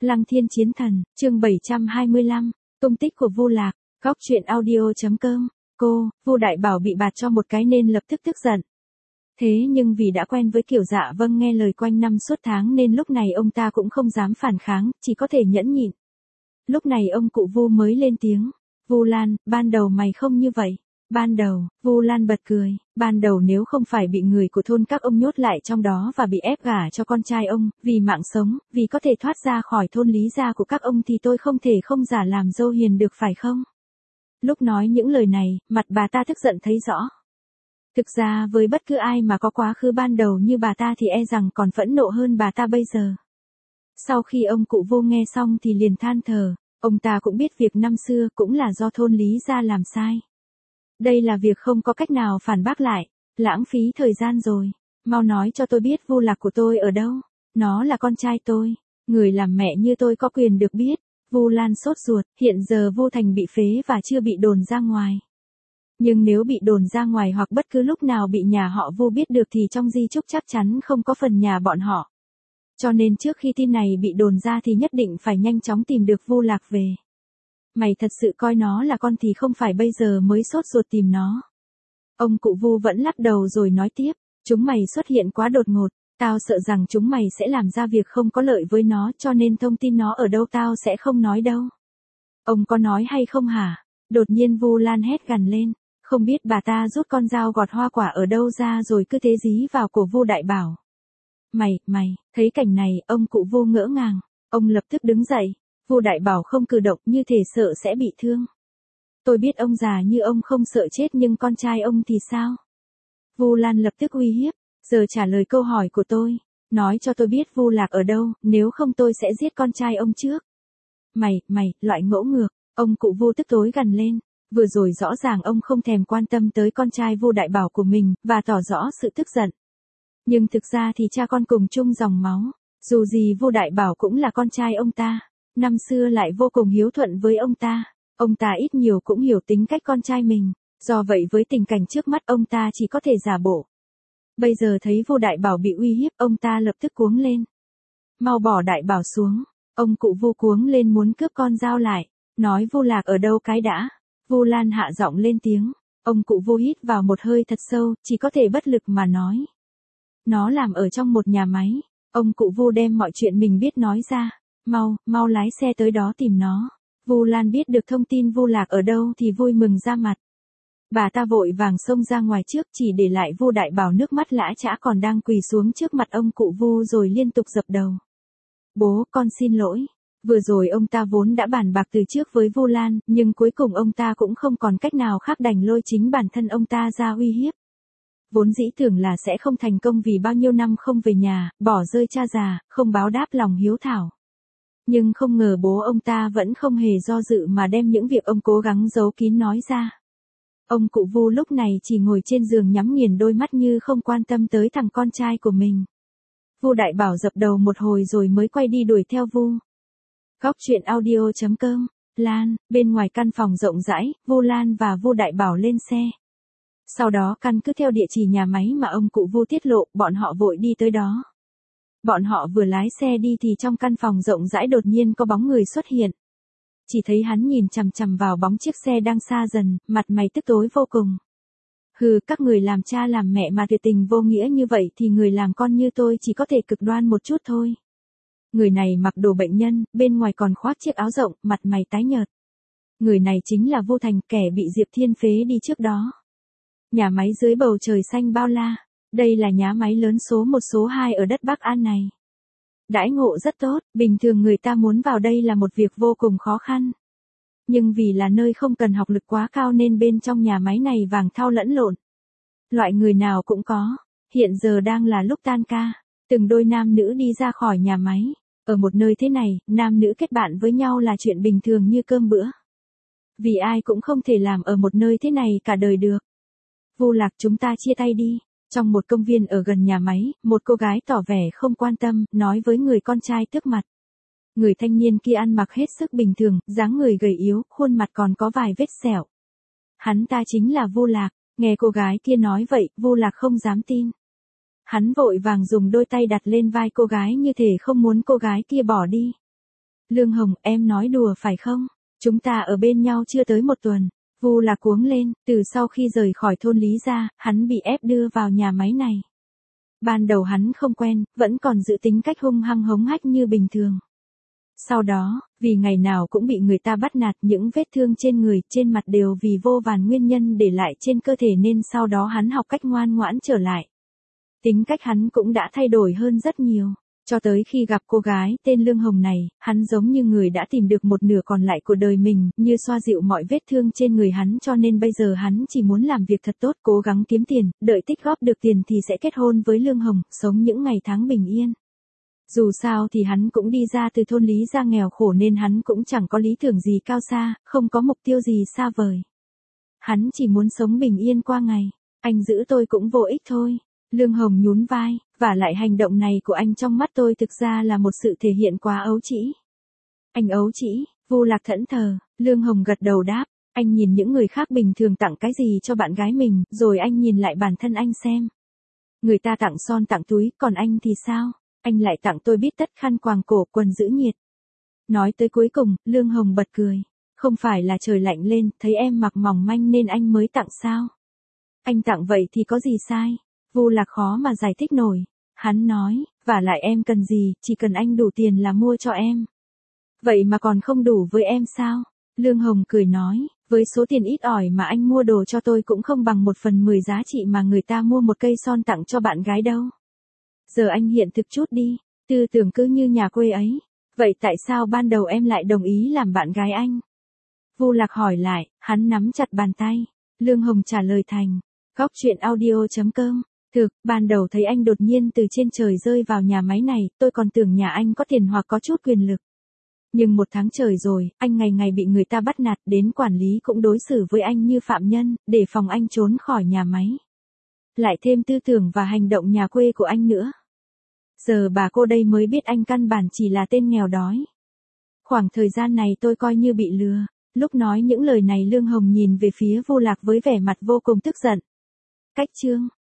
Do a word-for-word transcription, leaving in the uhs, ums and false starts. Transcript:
Lăng Thiên Chiến Thần, chương bảy trăm hai mươi lăm, tung tích của Vu Lạc, góc truyện audio chấm com. Cô, Vu Đại Bảo bị bạt cho một cái nên lập tức tức giận. Thế nhưng vì đã quen với kiểu dạ vâng nghe lời quanh năm suốt tháng nên lúc này ông ta cũng không dám phản kháng, chỉ có thể nhẫn nhịn. Lúc này ông cụ Vu mới lên tiếng. Vu Lan, ban đầu mày không như vậy. Ban đầu, Vu Lan bật cười, ban đầu nếu không phải bị người của thôn các ông nhốt lại trong đó và bị ép gả cho con trai ông, vì mạng sống, vì có thể thoát ra khỏi thôn lý gia của các ông thì tôi không thể không giả làm dâu hiền được phải không? Lúc nói những lời này, mặt bà ta tức giận thấy rõ. Thực ra với bất cứ ai mà có quá khứ ban đầu như bà ta thì e rằng còn phẫn nộ hơn bà ta bây giờ. Sau khi ông cụ Vu nghe xong thì liền than thở, ông ta cũng biết việc năm xưa cũng là do thôn lý gia làm sai. Đây là việc không có cách nào phản bác lại, lãng phí thời gian rồi, mau nói cho tôi biết Vu Lạc của tôi ở đâu, nó là con trai tôi, người làm mẹ như tôi có quyền được biết. Vu Lan sốt ruột, hiện giờ Vu Thành bị phế và chưa bị đồn ra ngoài. Nhưng nếu bị đồn ra ngoài hoặc bất cứ lúc nào bị nhà họ Vu biết được thì trong di chúc chắc chắn không có phần nhà bọn họ. Cho nên trước khi tin này bị đồn ra thì nhất định phải nhanh chóng tìm được Vu Lạc về. Mày thật sự coi nó là con thì không phải bây giờ mới sốt ruột tìm nó. Ông cụ Vu vẫn lắc đầu rồi nói tiếp, chúng mày xuất hiện quá đột ngột, tao sợ rằng chúng mày sẽ làm ra việc không có lợi với nó cho nên thông tin nó ở đâu tao sẽ không nói đâu. Ông có nói hay không hả? Đột nhiên Vu Lan hét gằn lên, không biết bà ta rút con dao gọt hoa quả ở đâu ra rồi cứ thế dí vào cổ Vu Đại Bảo. Mày, mày, thấy cảnh này, ông cụ Vu ngỡ ngàng, ông lập tức đứng dậy. Vu Đại Bảo không cử động như thể sợ sẽ bị thương. Tôi biết ông già như ông không sợ chết nhưng con trai ông thì sao? Vu Lan lập tức uy hiếp, giờ trả lời câu hỏi của tôi, nói cho tôi biết Vu Lạc ở đâu, nếu không tôi sẽ giết con trai ông trước. Mày, mày, loại ngỗ ngược, ông cụ Vu tức tối gằn lên, vừa rồi rõ ràng ông không thèm quan tâm tới con trai Vu Đại Bảo của mình, và tỏ rõ sự tức giận. Nhưng thực ra thì cha con cùng chung dòng máu, dù gì Vu Đại Bảo cũng là con trai ông ta. Năm xưa lại vô cùng hiếu thuận với ông ta, ông ta ít nhiều cũng hiểu tính cách con trai mình, do vậy với tình cảnh trước mắt ông ta chỉ có thể giả bộ. Bây giờ thấy Vu Đại Bảo bị uy hiếp, ông ta lập tức cuống lên. Mau bỏ Đại Bảo xuống, ông cụ Vu cuống lên muốn cướp con dao lại, nói Vu Lạc ở đâu cái đã. Vu Lan hạ giọng lên tiếng, ông cụ Vu hít vào một hơi thật sâu, chỉ có thể bất lực mà nói. Nó làm ở trong một nhà máy, ông cụ Vu đem mọi chuyện mình biết nói ra. Mau, mau lái xe tới đó tìm nó. Vu Lan biết được thông tin Vu Lạc ở đâu thì vui mừng ra mặt. Bà ta vội vàng xông ra ngoài trước chỉ để lại Vu Đại Bảo nước mắt lã chã còn đang quỳ xuống trước mặt ông cụ Vu rồi liên tục dập đầu. Bố, con xin lỗi. Vừa rồi ông ta vốn đã bàn bạc từ trước với Vu Lan, nhưng cuối cùng ông ta cũng không còn cách nào khác đành lôi chính bản thân ông ta ra uy hiếp. Vốn dĩ tưởng là sẽ không thành công vì bao nhiêu năm không về nhà, bỏ rơi cha già, không báo đáp lòng hiếu thảo. Nhưng không ngờ bố ông ta vẫn không hề do dự mà đem những việc ông cố gắng giấu kín nói ra. Ông cụ Vu lúc này chỉ ngồi trên giường nhắm nghiền đôi mắt như không quan tâm tới thằng con trai của mình. Vu Đại Bảo dập đầu một hồi rồi mới quay đi đuổi theo Vu. Góc truyện audio chấm com, Lan, bên ngoài căn phòng rộng rãi, Vu Lan và Vu Đại Bảo lên xe. Sau đó căn cứ theo địa chỉ nhà máy mà ông cụ Vu tiết lộ, bọn họ vội đi tới đó. Bọn họ vừa lái xe đi thì trong căn phòng rộng rãi đột nhiên có bóng người xuất hiện. Chỉ thấy hắn nhìn chằm chằm vào bóng chiếc xe đang xa dần, mặt mày tức tối vô cùng. Hừ, các người làm cha làm mẹ mà tuyệt tình vô nghĩa như vậy thì người làm con như tôi chỉ có thể cực đoan một chút thôi. Người này mặc đồ bệnh nhân, bên ngoài còn khoác chiếc áo rộng, mặt mày tái nhợt. Người này chính là Vu Thành, kẻ bị Diệp Thiên phế đi trước đó. Nhà máy dưới bầu trời xanh bao la. Đây là nhà máy lớn số một số hai ở đất Bắc An này. Đãi ngộ rất tốt, bình thường người ta muốn vào đây là một việc vô cùng khó khăn. Nhưng vì là nơi không cần học lực quá cao nên bên trong nhà máy này vàng thau lẫn lộn. Loại người nào cũng có, hiện giờ đang là lúc tan ca, từng đôi nam nữ đi ra khỏi nhà máy. Ở một nơi thế này, nam nữ kết bạn với nhau là chuyện bình thường như cơm bữa. Vì ai cũng không thể làm ở một nơi thế này cả đời được. Vu Lạc, chúng ta chia tay đi. Trong một công viên ở gần nhà máy, một cô gái tỏ vẻ không quan tâm, nói với người con trai trước mặt. Người thanh niên kia ăn mặc hết sức bình thường, dáng người gầy yếu, khuôn mặt còn có vài vết sẹo. Hắn ta chính là Vu Lạc, nghe cô gái kia nói vậy, Vu Lạc không dám tin. Hắn vội vàng dùng đôi tay đặt lên vai cô gái như thể không muốn cô gái kia bỏ đi. Lương Hồng, em nói đùa phải không? Chúng ta ở bên nhau chưa tới một tuần. Vu Lạc cuống lên, từ sau khi rời khỏi thôn Lý gia, hắn bị ép đưa vào nhà máy này. Ban đầu hắn không quen, vẫn còn giữ tính cách hung hăng hống hách như bình thường. Sau đó, vì ngày nào cũng bị người ta bắt nạt, những vết thương trên người, trên mặt đều vì vô vàn nguyên nhân để lại trên cơ thể nên sau đó hắn học cách ngoan ngoãn trở lại. Tính cách hắn cũng đã thay đổi hơn rất nhiều. Cho tới khi gặp cô gái tên Lương Hồng này, hắn giống như người đã tìm được một nửa còn lại của đời mình, như xoa dịu mọi vết thương trên người hắn, cho nên bây giờ hắn chỉ muốn làm việc thật tốt, cố gắng kiếm tiền, đợi tích góp được tiền thì sẽ kết hôn với Lương Hồng, sống những ngày tháng bình yên. Dù sao thì hắn cũng đi ra từ thôn Lý gia nghèo khổ nên hắn cũng chẳng có lý tưởng gì cao xa, không có mục tiêu gì xa vời. Hắn chỉ muốn sống bình yên qua ngày, anh giữ tôi cũng vô ích thôi. Lương Hồng nhún vai, và lại hành động này của anh trong mắt tôi thực ra là một sự thể hiện quá ấu trĩ. Anh ấu trĩ, Vu Lạc thẫn thờ, Lương Hồng gật đầu đáp, anh nhìn những người khác bình thường tặng cái gì cho bạn gái mình, rồi anh nhìn lại bản thân anh xem. Người ta tặng son tặng túi, còn anh thì sao? Anh lại tặng tôi bít tất khăn quàng cổ quần giữ nhiệt. Nói tới cuối cùng, Lương Hồng bật cười. Không phải là trời lạnh lên, thấy em mặc mỏng manh nên anh mới tặng sao? Anh tặng vậy thì có gì sai? Vu Lạc khó mà giải thích nổi. Hắn nói, và lại em cần gì, chỉ cần anh đủ tiền là mua cho em. Vậy mà còn không đủ với em sao? Lương Hồng cười nói, với số tiền ít ỏi mà anh mua đồ cho tôi cũng không bằng một phần mười giá trị mà người ta mua một cây son tặng cho bạn gái đâu. Giờ anh hiện thực chút đi, tư tưởng cứ như nhà quê ấy. Vậy tại sao ban đầu em lại đồng ý làm bạn gái anh? Vu Lạc hỏi lại, hắn nắm chặt bàn tay. Lương Hồng trả lời thành, góc truyện audio chấm com. Thực, ban đầu thấy anh đột nhiên từ trên trời rơi vào nhà máy này, tôi còn tưởng nhà anh có tiền hoặc có chút quyền lực. Nhưng một tháng trời rồi, anh ngày ngày bị người ta bắt nạt, đến quản lý cũng đối xử với anh như phạm nhân, để phòng anh trốn khỏi nhà máy. Lại thêm tư tưởng và hành động nhà quê của anh nữa. Giờ bà cô đây mới biết anh căn bản chỉ là tên nghèo đói. Khoảng thời gian này tôi coi như bị lừa. Lúc nói những lời này Lương Hồng nhìn về phía Vu Lạc với vẻ mặt vô cùng tức giận. Cách chương